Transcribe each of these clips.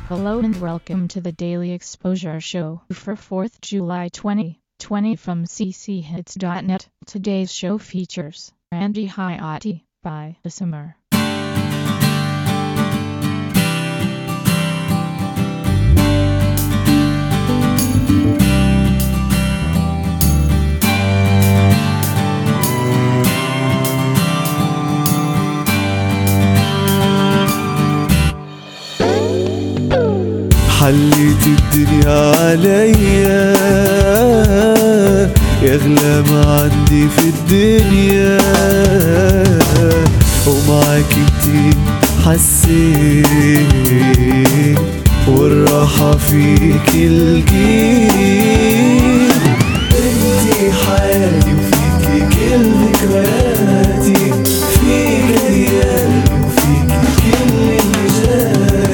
Hello and welcome to the Daily Exposure Show for 4th July 2020 from cchits.net. Today's show features Randy Hayati by The Summer. حليت الدنيا عليا يغلى ما عندي في الدنيا، ومعاك انتي حسيت والراحة فيك الجيل. انتي حياتي وفيكي كل ذكرياتي، فيك ايامي وفيكي كل اللي جاي.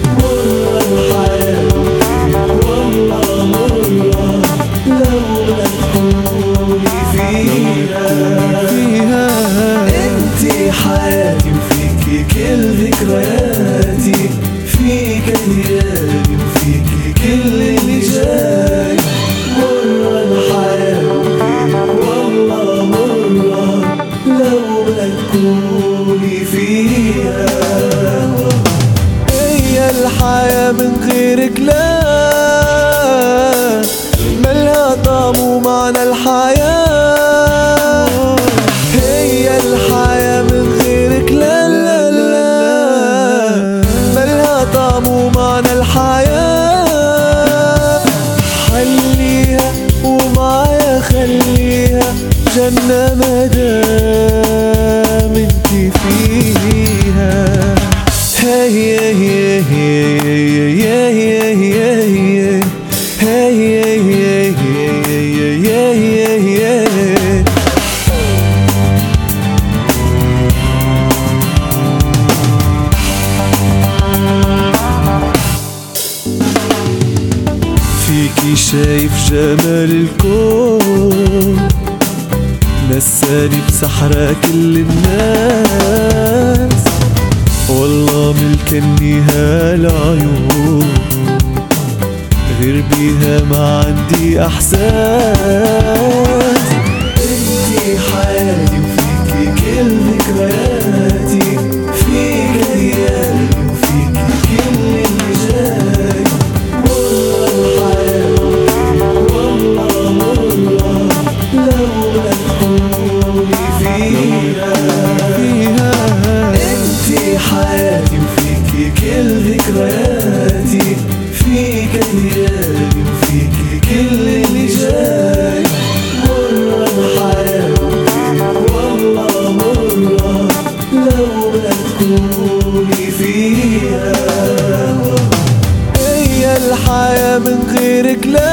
حياتي وفيكي كل ذكرياتي، فيك ايامي وفيكي كل اللي جاي. مرة الحياة والله مرة لو ما تكوني فيها. هي الحياة من غيرك لا ملها طعم ومعنى الحياة. هي الحياة من غيرك لا لا لا ملها طعم ومعنى الحياة. حليها ومعايا خليها جنة مدام انتي فيها. هي هي هي هي هي فيكي شايف جمال الكون، نساني بسحرة كل الناس. والله ملكني هالعيون، غير بيها ما عندي احساس. انتي حياتي وفيكي كل ذكرياتي، فيك ايامي وفيكي كل اللي جاي. والله الحياة والله مرة لو ما تكوني فيها. انتي حياتي وفيكي كل ذكرياتي، فيك ايامي وفيكي كل اللي جاي. مرة الحياة والله مرة لو ما تكوني فيها. هي الحياة من غيرك لا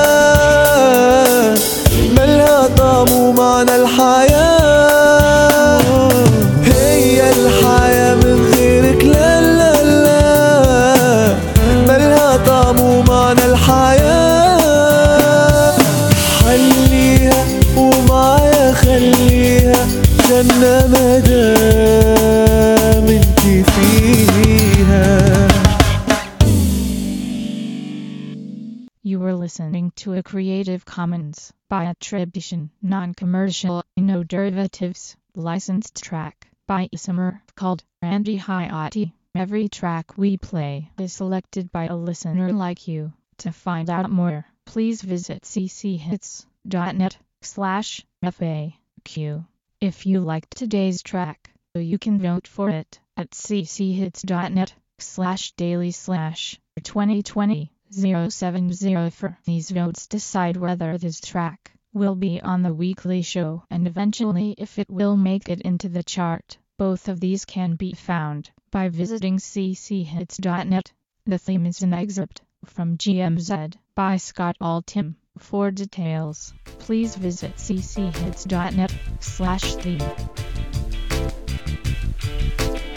ملها طعم ومعنى الحياة. هي الحياة من غيرك لا لا لا ملها طعم ومعنى الحياة. حليها ومعايا خليها جنة مدام انتي فيها. You were listening to a Creative Commons by attribution, non-commercial, no derivatives, licensed track by Summer called Randy Hayati. Every track we play is selected by a listener like you. To find out more, please visit cchits.net/FAQ. If you liked today's track, you can vote for it at cchits.net/daily/2020-070. These votes decide whether this track will be on the weekly show and eventually if it will make it into the chart. Both of these can be found by visiting cchits.net. The theme is an excerpt from GMZ by Scott Altham. For details, please visit cchits.net/theme.